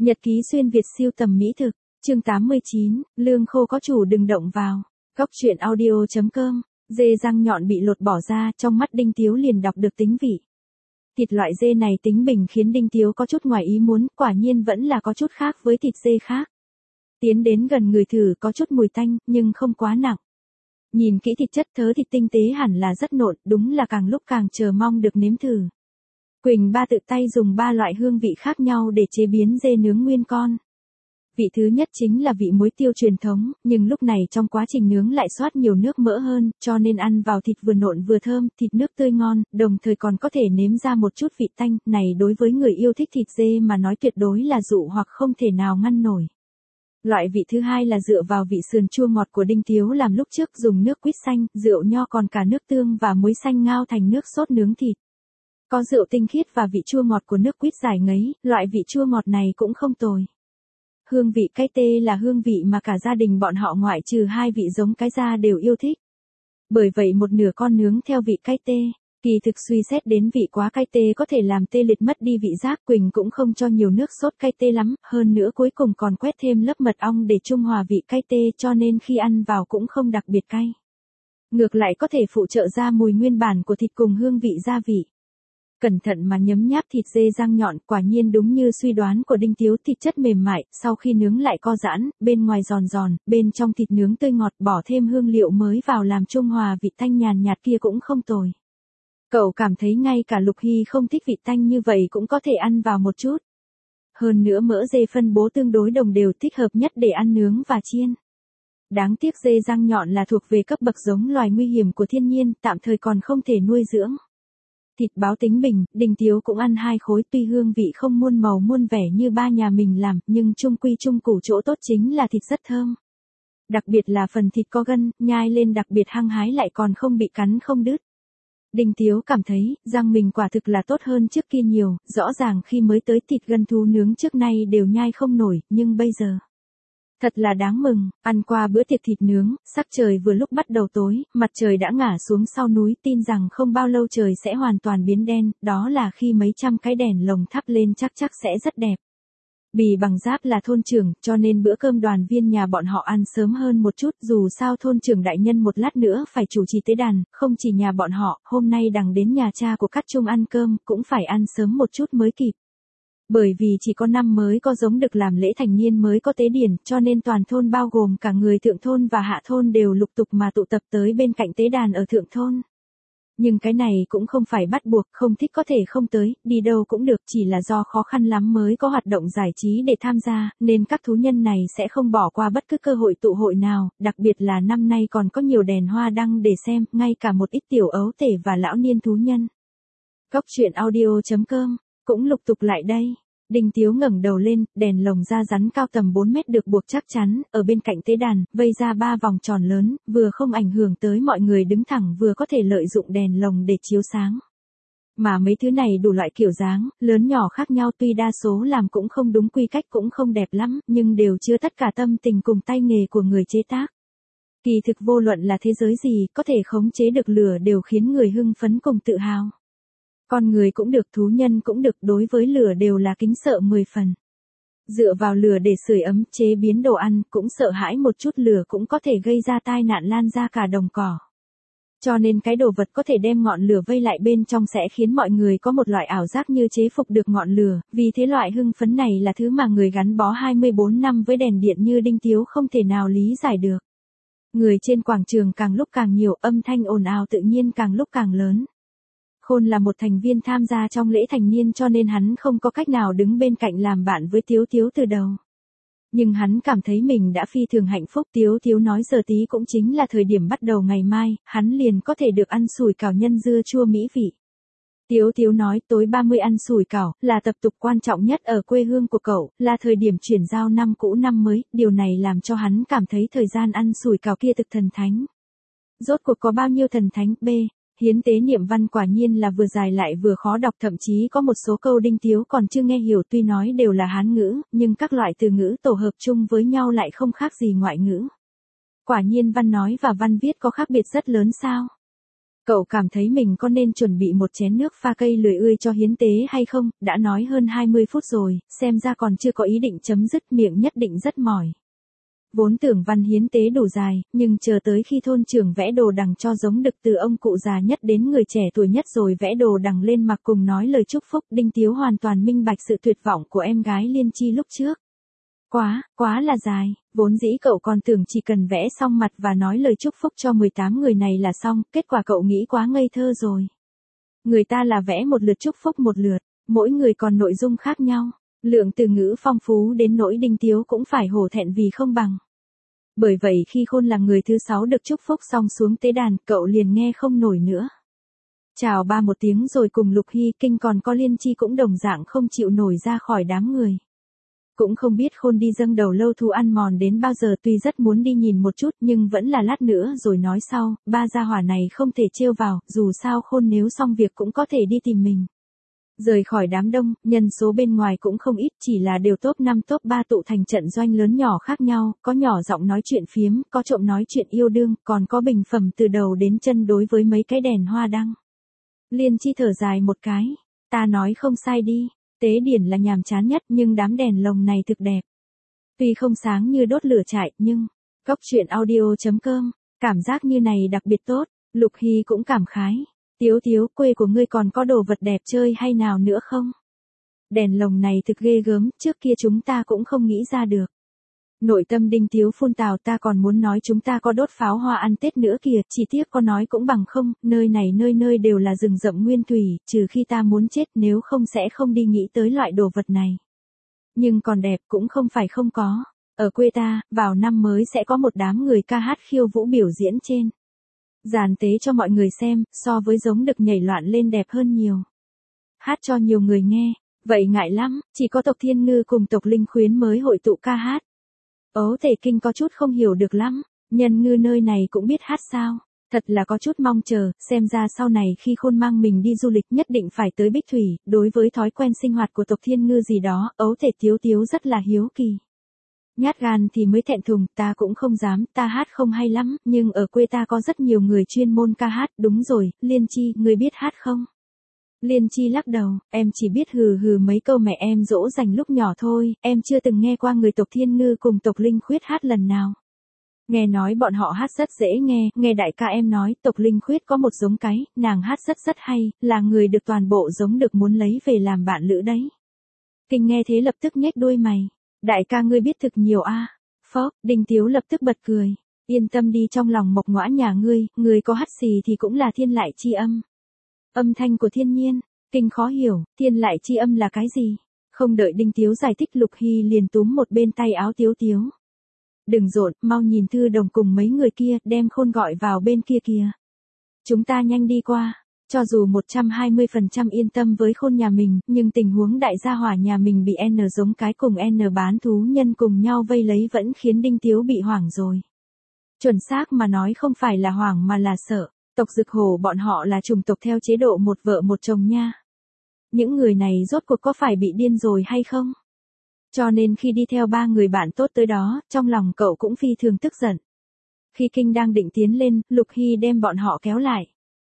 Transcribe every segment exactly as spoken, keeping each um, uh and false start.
Nhật ký xuyên Việt siêu tầm mỹ thực, chương tám mươi chín, lương khô có chủ đừng động vào. Góc truyện audio chấm com, dê răng nhọn bị lột bỏ ra, trong mắt Đinh Tiếu liền đọc được tính vị. Thịt loại dê này tính bình khiến Đinh Tiếu có chút ngoài ý muốn, quả nhiên vẫn là có chút khác với thịt dê khác. Tiến đến gần người thử có chút mùi tanh, nhưng không quá nặng. Nhìn kỹ thịt chất thớ thịt tinh tế hẳn là rất nộn, đúng là càng lúc càng chờ mong được nếm thử. Quỳnh Ba tự tay dùng ba loại hương vị khác nhau để chế biến dê nướng nguyên con. Vị thứ nhất chính là vị muối tiêu truyền thống, nhưng lúc này trong quá trình nướng lại xoát nhiều nước mỡ hơn, cho nên ăn vào thịt vừa nộn vừa thơm, thịt nước tươi ngon, đồng thời còn có thể nếm ra một chút vị tanh, này đối với người yêu thích thịt dê mà nói tuyệt đối là dụ hoặc không thể nào ngăn nổi. Loại vị thứ hai là dựa vào vị sườn chua ngọt của Đinh Tiếu làm lúc trước dùng nước quýt xanh, rượu nho còn cả nước tương và muối xanh ngao thành nước sốt nướng thịt. Có rượu tinh khiết và vị chua ngọt của nước quýt giải ngấy, loại vị chua ngọt này cũng không tồi. Hương vị cái tê là hương vị mà cả gia đình bọn họ ngoại trừ hai vị giống cái da đều yêu thích. Bởi vậy một nửa con nướng theo vị cái tê, kỳ thực suy xét đến vị quá cay tê có thể làm tê liệt mất đi vị giác, Quỳnh cũng không cho nhiều nước sốt cay tê lắm, hơn nữa cuối cùng còn quét thêm lớp mật ong để trung hòa vị cay tê cho nên khi ăn vào cũng không đặc biệt cay. Ngược lại có thể phụ trợ ra mùi nguyên bản của thịt cùng hương vị gia vị. Cẩn thận mà nhấm nháp thịt dê răng nhọn, quả nhiên đúng như suy đoán của Đinh Tiếu, thịt chất mềm mại, sau khi nướng lại co giãn, bên ngoài giòn giòn, bên trong thịt nướng tươi ngọt, bỏ thêm hương liệu mới vào làm trung hòa vị tanh nhàn nhạt kia cũng không tồi. Cậu cảm thấy ngay cả Lục Hy không thích vị tanh như vậy cũng có thể ăn vào một chút. Hơn nữa mỡ dê phân bố tương đối đồng đều, thích hợp nhất để ăn nướng và chiên. Đáng tiếc dê răng nhọn là thuộc về cấp bậc giống loài nguy hiểm của thiên nhiên, tạm thời còn không thể nuôi dưỡng. Thịt báo tính bình, Đinh Tiếu cũng ăn hai khối, tuy hương vị không muôn màu muôn vẻ như ba nhà mình làm, nhưng chung quy chung củ chỗ tốt chính là thịt rất thơm. Đặc biệt là phần thịt có gân, nhai lên đặc biệt hăng hái lại còn không bị cắn không đứt. Đinh Tiếu cảm thấy, răng mình quả thực là tốt hơn trước kia nhiều, rõ ràng khi mới tới thịt gân thú nướng trước nay đều nhai không nổi, nhưng bây giờ... Thật là đáng mừng, ăn qua bữa tiệc thịt nướng, sắc trời vừa lúc bắt đầu tối, mặt trời đã ngả xuống sau núi, tin rằng không bao lâu trời sẽ hoàn toàn biến đen, đó là khi mấy trăm cái đèn lồng thắp lên chắc chắc sẽ rất đẹp. Bì Bằng Giáp là thôn trưởng, cho nên bữa cơm đoàn viên nhà bọn họ ăn sớm hơn một chút, dù sao thôn trưởng đại nhân một lát nữa phải chủ trì tế đàn, không chỉ nhà bọn họ, hôm nay đằng đến nhà cha của Cát Trung ăn cơm, cũng phải ăn sớm một chút mới kịp. Bởi vì chỉ có năm mới có giống được làm lễ thành niên mới có tế điển, cho nên toàn thôn bao gồm cả người thượng thôn và hạ thôn đều lục tục mà tụ tập tới bên cạnh tế đàn ở thượng thôn. Nhưng cái này cũng không phải bắt buộc, không thích có thể không tới, đi đâu cũng được, chỉ là do khó khăn lắm mới có hoạt động giải trí để tham gia, nên các thú nhân này sẽ không bỏ qua bất cứ cơ hội tụ hội nào, đặc biệt là năm nay còn có nhiều đèn hoa đăng để xem, ngay cả một ít tiểu ấu tể và lão niên thú nhân. Góc truyện audio chấm com cũng lục tục lại đây. Đinh Tiếu ngẩng đầu lên, đèn lồng da rắn cao tầm bốn mét được buộc chắc chắn, ở bên cạnh tế đàn, vây ra ba vòng tròn lớn, vừa không ảnh hưởng tới mọi người đứng thẳng vừa có thể lợi dụng đèn lồng để chiếu sáng. Mà mấy thứ này đủ loại kiểu dáng, lớn nhỏ khác nhau, tuy đa số làm cũng không đúng quy cách cũng không đẹp lắm, nhưng đều chứa tất cả tâm tình cùng tay nghề của người chế tác. Kỳ thực vô luận là thế giới gì, có thể khống chế được lửa đều khiến người hưng phấn cùng tự hào. Con người cũng được, thú nhân cũng được, đối với lửa đều là kính sợ mười phần. Dựa vào lửa để sưởi ấm, chế biến đồ ăn, cũng sợ hãi một chút lửa cũng có thể gây ra tai nạn lan ra cả đồng cỏ. Cho nên cái đồ vật có thể đem ngọn lửa vây lại bên trong sẽ khiến mọi người có một loại ảo giác như chế phục được ngọn lửa, vì thế loại hưng phấn này là thứ mà người gắn bó hai mươi bốn năm với đèn điện như Đinh Tiếu không thể nào lý giải được. Người trên quảng trường càng lúc càng nhiều, âm thanh ồn ào tự nhiên càng lúc càng lớn. Khôn là một thành viên tham gia trong lễ thành niên cho nên hắn không có cách nào đứng bên cạnh làm bạn với Tiếu Tiếu từ đầu. Nhưng hắn cảm thấy mình đã phi thường hạnh phúc. Tiếu Tiếu nói giờ tí cũng chính là thời điểm bắt đầu ngày mai, hắn liền có thể được ăn sủi cảo nhân dưa chua mỹ vị. Tiếu Tiếu nói tối ba mươi ăn sủi cảo, là tập tục quan trọng nhất ở quê hương của cậu, là thời điểm chuyển giao năm cũ năm mới, điều này làm cho hắn cảm thấy thời gian ăn sủi cảo kia thực thần thánh. Rốt cuộc có bao nhiêu thần thánh, b. Hiến tế niệm văn quả nhiên là vừa dài lại vừa khó đọc, thậm chí có một số câu Đinh Tiếu còn chưa nghe hiểu, tuy nói đều là Hán ngữ, nhưng các loại từ ngữ tổ hợp chung với nhau lại không khác gì ngoại ngữ. Quả nhiên văn nói và văn viết có khác biệt rất lớn sao? Cậu cảm thấy mình có nên chuẩn bị một chén nước pha cây lười ươi cho hiến tế hay không, đã nói hơn hai mươi phút rồi, xem ra còn chưa có ý định chấm dứt, miệng nhất định rất mỏi. Vốn tưởng văn hiến tế đủ dài, nhưng chờ tới khi thôn trưởng vẽ đồ đằng cho giống đực từ ông cụ già nhất đến người trẻ tuổi nhất rồi vẽ đồ đằng lên mặc cùng nói lời chúc phúc, Đinh Tiếu hoàn toàn minh bạch sự tuyệt vọng của em gái Liên Chi lúc trước. Quá, quá là dài, vốn dĩ cậu còn tưởng chỉ cần vẽ xong mặt và nói lời chúc phúc cho mười tám người này là xong, kết quả cậu nghĩ quá ngây thơ rồi. Người ta là vẽ một lượt chúc phúc một lượt, mỗi người còn nội dung khác nhau, lượng từ ngữ phong phú đến nỗi Đinh Tiếu cũng phải hổ thẹn vì không bằng. Bởi vậy khi Khôn là người thứ sáu được chúc phúc xong xuống tế đàn, cậu liền nghe không nổi nữa. Chào ba một tiếng rồi cùng Lục Hy Kinh còn có Liên Chi cũng đồng dạng không chịu nổi ra khỏi đám người. Cũng không biết Khôn đi dâng đầu lâu thu ăn mòn đến bao giờ, tuy rất muốn đi nhìn một chút nhưng vẫn là lát nữa rồi nói sau, ba gia hỏa này không thể trêu vào, dù sao Khôn nếu xong việc cũng có thể đi tìm mình. Rời khỏi đám đông, nhân số bên ngoài cũng không ít, chỉ là đều top năm top ba tụ thành trận doanh lớn nhỏ khác nhau, có nhỏ giọng nói chuyện phiếm, có trộm nói chuyện yêu đương, còn có bình phẩm từ đầu đến chân đối với mấy cái đèn hoa đăng. Liên Chi thở dài một cái, ta nói không sai đi, tế điển là nhàm chán nhất nhưng đám đèn lồng này thực đẹp. Tuy không sáng như đốt lửa trại nhưng, góc truyện audio chấm com, cảm giác như này đặc biệt tốt, Lục Hy cũng cảm khái. Tiếu Tiếu, quê của ngươi còn có đồ vật đẹp chơi hay nào nữa không? Đèn lồng này thực ghê gớm, trước kia chúng ta cũng không nghĩ ra được. Nội tâm Đinh Tiếu phun tào, ta còn muốn nói chúng ta có đốt pháo hoa ăn Tết nữa kìa, chỉ tiếc có nói cũng bằng không, nơi này nơi nơi đều là rừng rậm nguyên thủy, trừ khi ta muốn chết nếu không sẽ không đi nghĩ tới loại đồ vật này. Nhưng còn đẹp cũng không phải không có. Ở quê ta, vào năm mới sẽ có một đám người ca hát khiêu vũ biểu diễn trên giàn tế cho mọi người xem, so với giống đực nhảy loạn lên đẹp hơn nhiều. Hát cho nhiều người nghe, vậy ngại lắm, chỉ có tộc Thiên Ngư cùng tộc Linh Khuyến mới hội tụ ca hát. Ấu Thể Kinh có chút không hiểu được lắm, Nhân Ngư nơi này cũng biết hát sao, thật là có chút mong chờ, xem ra sau này khi Khôn mang mình đi du lịch nhất định phải tới Bích Thủy, đối với thói quen sinh hoạt của tộc Thiên Ngư gì đó, Ấu Thể Tiếu Tiếu rất là hiếu kỳ. Nhát gan thì mới thẹn thùng, ta cũng không dám, ta hát không hay lắm, nhưng ở quê ta có rất nhiều người chuyên môn ca hát, đúng rồi, Liên Chi, ngươi biết hát không? Liên Chi lắc đầu, em chỉ biết hừ hừ mấy câu mẹ em dỗ dành lúc nhỏ thôi, em chưa từng nghe qua người tộc Thiên Ngư cùng tộc Linh Khuyết hát lần nào. Nghe nói bọn họ hát rất dễ nghe, nghe đại ca em nói, tộc Linh Khuyết có một giống cái, nàng hát rất rất hay, là người được toàn bộ giống được muốn lấy về làm bạn lữ đấy. Kinh nghe thế lập tức nhếch đuôi mày. Đại ca ngươi biết thực nhiều a. À. Phốc, Đinh Tiếu lập tức bật cười. Yên tâm đi, trong lòng mộc ngõa nhà ngươi, ngươi có hát xì thì cũng là thiên lại chi âm. Âm thanh của thiên nhiên. Kinh khó hiểu, thiên lại chi âm là cái gì? Không đợi Đinh Tiếu giải thích, Lục Hy liền túm một bên tay áo Tiếu Tiếu. Đừng rộn, mau nhìn Thư Đồng cùng mấy người kia, đem Khôn gọi vào bên kia kìa. Chúng ta nhanh đi qua. Cho dù một trăm hai mươi phần trăm yên tâm với Khôn nhà mình, nhưng tình huống đại gia hỏa nhà mình bị N giống cái cùng N bán thú nhân cùng nhau vây lấy vẫn khiến Đinh Tiếu bị hoảng rồi. Chuẩn xác mà nói không phải là hoảng mà là sợ, tộc Dực Hổ bọn họ là chủng tộc theo chế độ một vợ một chồng nha. Những người này rốt cuộc có phải bị điên rồi hay không? Cho nên khi đi theo ba người bạn tốt tới đó, trong lòng cậu cũng phi thường tức giận. Khi Kinh đang định tiến lên, Lục Hy đem bọn họ kéo lại.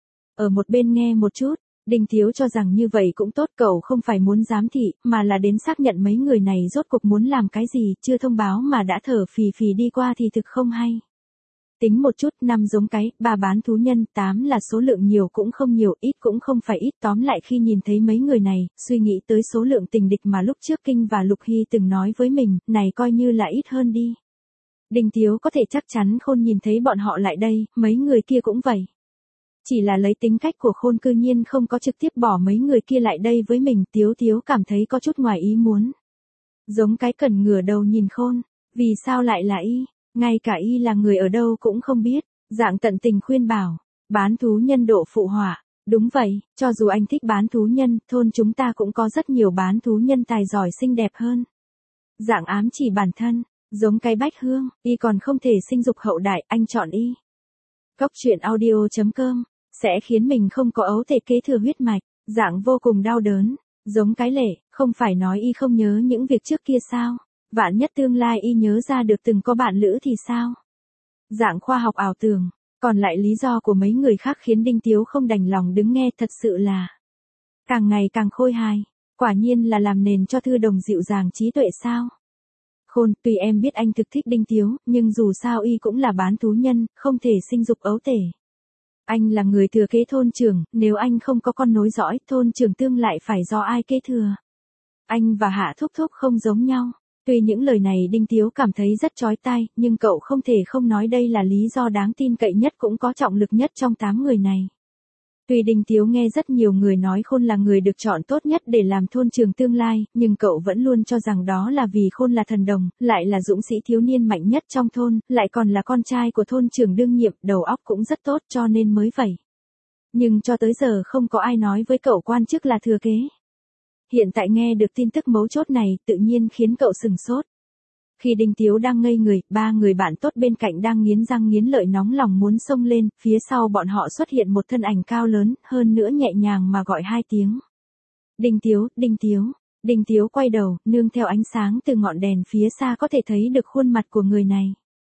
Ở một bên nghe một chút, Đinh Tiếu cho rằng như vậy cũng tốt, cậu không phải muốn giám thị, mà là đến xác nhận mấy người này rốt cuộc muốn làm cái gì, chưa thông báo mà đã thở phì phì đi qua thì thực không hay. Tính một chút, năm giống cái, ba bán thú nhân, tám là số lượng nhiều cũng không nhiều, ít cũng không phải ít, tóm lại khi nhìn thấy mấy người này, suy nghĩ tới số lượng tình địch mà lúc trước Kinh và Lục Hy từng nói với mình, này coi như là ít hơn đi. Đinh Tiếu có thể chắc chắn Khôn nhìn thấy bọn họ lại đây, mấy người kia cũng vậy. Chỉ là lấy tính cách của Khôn cư nhiên không có trực tiếp bỏ mấy người kia lại đây với mình, Tiếu Tiếu cảm thấy có chút ngoài ý muốn. Giống cái cần ngửa đầu nhìn Khôn, vì sao lại là y, ngay cả y là người ở đâu cũng không biết, dạng tận tình khuyên bảo, bán thú nhân độ phụ họa, đúng vậy, cho dù anh thích bán thú nhân, thôn chúng ta cũng có rất nhiều bán thú nhân tài giỏi xinh đẹp hơn. Dạng ám chỉ bản thân, giống cái Bách Hương, y còn không thể sinh dục hậu đại, anh chọn y. Góc truyện audio chấm com sẽ khiến mình không có ấu thể kế thừa huyết mạch, dạng vô cùng đau đớn, giống cái Lệ, không phải nói y không nhớ những việc trước kia sao, vạn nhất tương lai y nhớ ra được từng có bạn lữ thì sao? Dạng khoa học ảo tưởng, Còn lại lý do của mấy người khác khiến Đinh Tiếu không đành lòng đứng nghe, thật sự là càng ngày càng khôi hài, quả nhiên là làm nền cho Thư Đồng dịu dàng trí tuệ sao. Khôn, tuy em biết anh thực thích Đinh Tiếu, nhưng dù sao y cũng là bán thú nhân, không thể sinh dục ấu tể. Anh là người thừa kế thôn trưởng, nếu anh không có con nối dõi, thôn trưởng tương lại phải do ai kế thừa. Anh và Hạ Thúc Thúc không giống nhau. Tuy những lời này Đinh Tiếu cảm thấy rất chói tai, nhưng cậu không thể không nói đây là lý do đáng tin cậy nhất cũng có trọng lực nhất trong tám người này. Tuy Đinh Tiếu nghe rất nhiều người nói Khôn là người được chọn tốt nhất để làm thôn trưởng tương lai, nhưng cậu vẫn luôn cho rằng đó là vì Khôn là thần đồng, lại là dũng sĩ thiếu niên mạnh nhất trong thôn, lại còn là con trai của thôn trưởng đương nhiệm, đầu óc cũng rất tốt cho nên mới vậy. Nhưng cho tới giờ không có ai nói với cậu quan chức là thừa kế. Hiện tại nghe được tin tức mấu chốt này tự nhiên khiến cậu sừng sốt. Khi Đinh Tiếu đang ngây người, ba người bạn tốt bên cạnh đang nghiến răng nghiến lợi nóng lòng muốn xông lên, phía sau bọn họ xuất hiện một thân ảnh cao lớn, hơn nữa nhẹ nhàng mà gọi hai tiếng. Đinh Tiếu, Đinh Tiếu. Đinh Tiếu quay đầu, nương theo ánh sáng từ ngọn đèn phía xa có thể thấy được khuôn mặt của người này.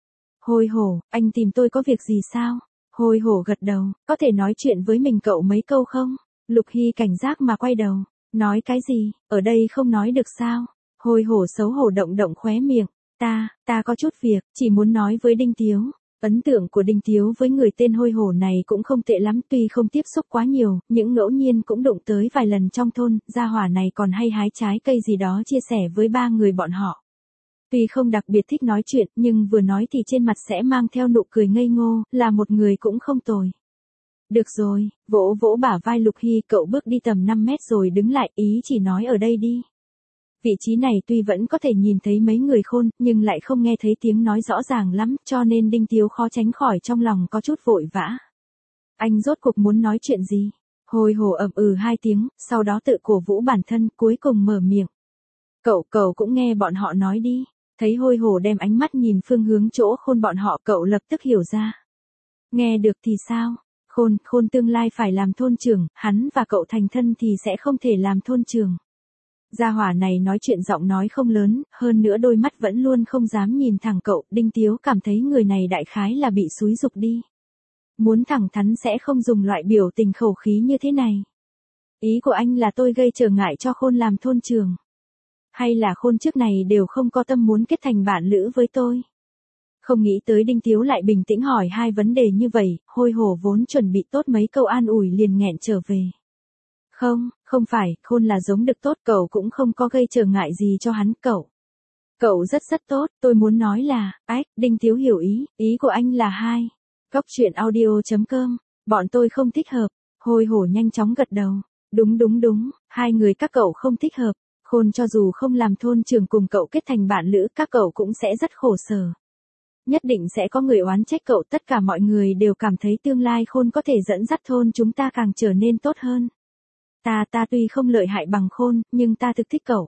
Hôi hổ, anh tìm tôi có việc gì sao? Hôi hổ gật đầu, có thể nói chuyện với mình cậu mấy câu không? Lục Hy cảnh giác mà quay đầu. Nói cái gì, ở đây không nói được sao? Hôi hổ xấu hổ động động khóe miệng. Ta, ta có chút việc, chỉ muốn nói với Đinh Tiếu. Ấn tượng của Đinh Tiếu với người tên hôi hổ này cũng không tệ lắm, tuy không tiếp xúc quá nhiều, những ngẫu nhiên cũng đụng tới vài lần trong thôn, gia hỏa này còn hay hái trái cây gì đó chia sẻ với ba người bọn họ. Tuy không đặc biệt thích nói chuyện, nhưng vừa nói thì trên mặt sẽ mang theo nụ cười ngây ngô, là một người cũng không tồi. Được rồi, vỗ vỗ bả vai Lục Hy, cậu bước đi tầm năm mét rồi đứng lại, ý chỉ nói ở đây đi. Vị trí này tuy vẫn có thể nhìn thấy mấy người Khôn, nhưng lại không nghe thấy tiếng nói rõ ràng lắm, cho nên Đinh Tiếu khó tránh khỏi trong lòng có chút vội vã. Anh rốt cuộc muốn nói chuyện gì? Hôi hổ ậm ừ hai tiếng, sau đó tự cổ vũ bản thân, cuối cùng mở miệng. Cậu, cậu cũng nghe bọn họ nói đi. Thấy hôi hổ đem ánh mắt nhìn phương hướng chỗ Khôn bọn họ, cậu lập tức hiểu ra. Nghe được thì sao? Khôn, Khôn tương lai phải làm thôn trưởng, hắn và cậu thành thân thì sẽ không thể làm thôn trưởng. Gia hỏa này nói chuyện giọng nói không lớn, hơn nữa đôi mắt vẫn luôn không dám nhìn thẳng cậu, Đinh Tiếu cảm thấy người này đại khái là bị xúi giục đi. Muốn thẳng thắn sẽ không dùng loại biểu tình khẩu khí như thế này. Ý của anh là tôi gây trở ngại cho Khôn làm thôn trưởng. Hay là Khôn trước này đều không có tâm muốn kết thành bạn lữ với tôi? Không nghĩ tới Đinh Tiếu lại bình tĩnh hỏi hai vấn đề như vậy, hôi hổ vốn chuẩn bị tốt mấy câu an ủi liền nghẹn trở về. Không, không phải, Khôn là giống được tốt, cậu cũng không có gây trở ngại gì cho hắn, cậu. Cậu rất rất tốt, tôi muốn nói là, ách, Đinh Tiếu hiểu ý, ý của anh là hai. Góc truyện audio chấm com, bọn tôi không thích hợp, hôi hổ nhanh chóng gật đầu. Đúng đúng đúng, hai người các cậu không thích hợp, Khôn cho dù không làm thôn trưởng cùng cậu kết thành bạn lữ, các cậu cũng sẽ rất khổ sở. Nhất định sẽ có người oán trách cậu, tất cả mọi người đều cảm thấy tương lai Khôn có thể dẫn dắt thôn chúng ta càng trở nên tốt hơn. Ta ta tuy không lợi hại bằng Khôn, nhưng ta thực thích cậu.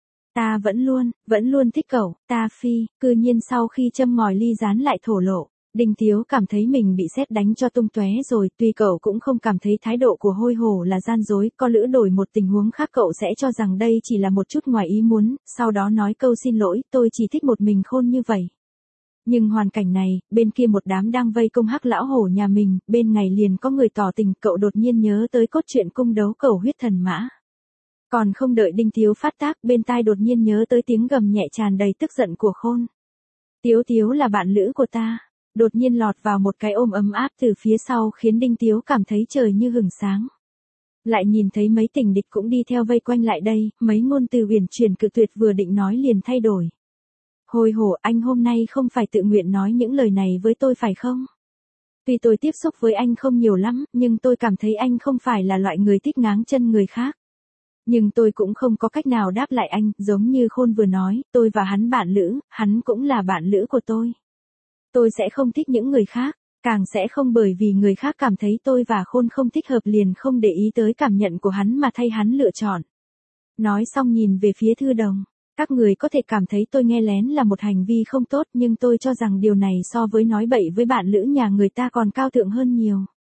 Ta vẫn luôn, vẫn luôn thích cậu, ta phi, cư nhiên sau khi châm ngòi ly rán lại thổ lộ. Đinh Tiếu cảm thấy mình bị sét đánh cho tung tóe rồi, tuy cậu cũng không cảm thấy thái độ của hôi hổ là gian dối, có lỡ đổi một tình huống khác cậu sẽ cho rằng đây chỉ là một chút ngoài ý muốn, sau đó nói câu xin lỗi, tôi chỉ thích một mình Khôn như vậy. Nhưng hoàn cảnh này, bên kia một đám đang vây công hắc lão hổ nhà mình, bên ngày liền có người tỏ tình, cậu đột nhiên nhớ tới cốt truyện cung đấu cầu huyết thần mã. Còn không đợi Đinh Tiếu phát tác, bên tai đột nhiên nhớ tới tiếng gầm nhẹ tràn đầy tức giận của Khôn. Tiếu Tiếu là bạn lữ của ta. Đột nhiên lọt vào một cái ôm ấm áp từ phía sau khiến Đinh Tiếu cảm thấy trời như hừng sáng. Lại nhìn thấy mấy tình địch cũng đi theo vây quanh lại đây, mấy ngôn từ uyển chuyển cự tuyệt vừa định nói liền thay đổi. Hôi hổ, anh hôm nay không phải tự nguyện nói những lời này với tôi phải không? Tuy tôi tiếp xúc với anh không nhiều lắm, nhưng tôi cảm thấy anh không phải là loại người thích ngáng chân người khác. Nhưng tôi cũng không có cách nào đáp lại anh, giống như Khôn vừa nói, tôi và hắn bạn lữ, hắn cũng là bạn lữ của tôi. Tôi sẽ không thích những người khác, càng sẽ không bởi vì người khác cảm thấy tôi và Khôn không thích hợp liền không để ý tới cảm nhận của hắn mà thay hắn lựa chọn. Nói xong nhìn về phía Thư Đồng. Các người có thể cảm thấy tôi nghe lén là một hành vi không tốt, nhưng tôi cho rằng điều này so với nói bậy với bạn lữ nhà người ta còn cao thượng hơn nhiều.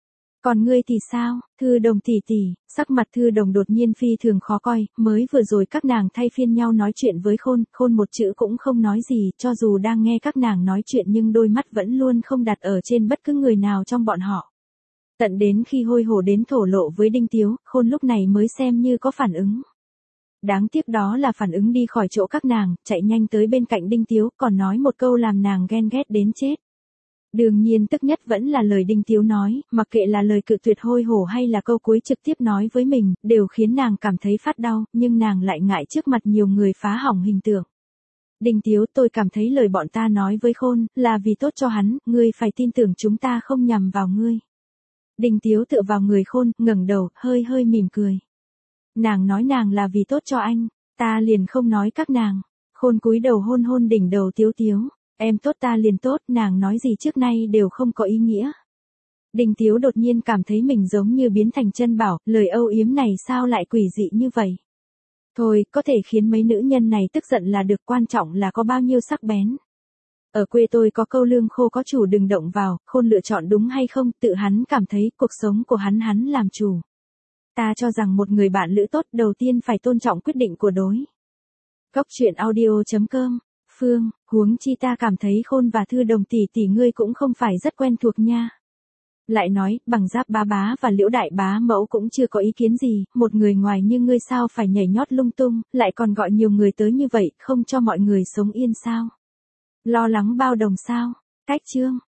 Còn ngươi thì sao, Thư Đồng tỷ tỷ, sắc mặt Thư Đồng đột nhiên phi thường khó coi, mới vừa rồi các nàng thay phiên nhau nói chuyện với Khôn, Khôn một chữ cũng không nói gì, cho dù đang nghe các nàng nói chuyện nhưng đôi mắt vẫn luôn không đặt ở trên bất cứ người nào trong bọn họ. Tận đến khi hôi hổ đến thổ lộ với Đinh Tiếu, Khôn lúc này mới xem như có phản ứng. Đáng tiếc đó là phản ứng đi khỏi chỗ các nàng, chạy nhanh tới bên cạnh Đinh Tiếu, còn nói một câu làm nàng ghen ghét đến chết. Đương nhiên tức nhất vẫn là lời Đinh Tiếu nói, mặc kệ là lời cự tuyệt hôi hổ hay là câu cuối trực tiếp nói với mình, đều khiến nàng cảm thấy phát đau, nhưng nàng lại ngại trước mặt nhiều người phá hỏng hình tượng. Đinh Tiếu, tôi cảm thấy lời bọn ta nói với Khôn, là vì tốt cho hắn, ngươi phải tin tưởng chúng ta không nhằm vào ngươi. Đinh Tiếu tựa vào người Khôn, ngẩng đầu, hơi hơi mỉm cười. Nàng nói nàng là vì tốt cho anh, ta liền không nói các nàng. Khôn cúi đầu hôn hôn đỉnh đầu Tiếu Tiếu. Em tốt ta liền tốt, nàng nói gì trước nay đều không có ý nghĩa. Đinh Tiếu đột nhiên cảm thấy mình giống như biến thành chân bảo, lời âu yếm này sao lại quỷ dị như vậy. Thôi, có thể khiến mấy nữ nhân này tức giận là được, quan trọng là có bao nhiêu sắc bén. Ở quê tôi có câu lương khô có chủ đừng động vào, Khôn lựa chọn đúng hay không, tự hắn cảm thấy cuộc sống của hắn hắn làm chủ. Ta cho rằng một người bạn lữ tốt đầu tiên phải tôn trọng quyết định của đối. Góc truyện audio chấm com Phương, huống chi ta cảm thấy Khôn và Thư Đồng tỷ tỷ ngươi cũng không phải rất quen thuộc nha. Lại nói, Bằng Giáp bá bá và Liễu đại bá mẫu cũng chưa có ý kiến gì, một người ngoài như ngươi sao phải nhảy nhót lung tung, lại còn gọi nhiều người tới như vậy, không cho mọi người sống yên sao? Lo lắng bao đồng sao? Cách chương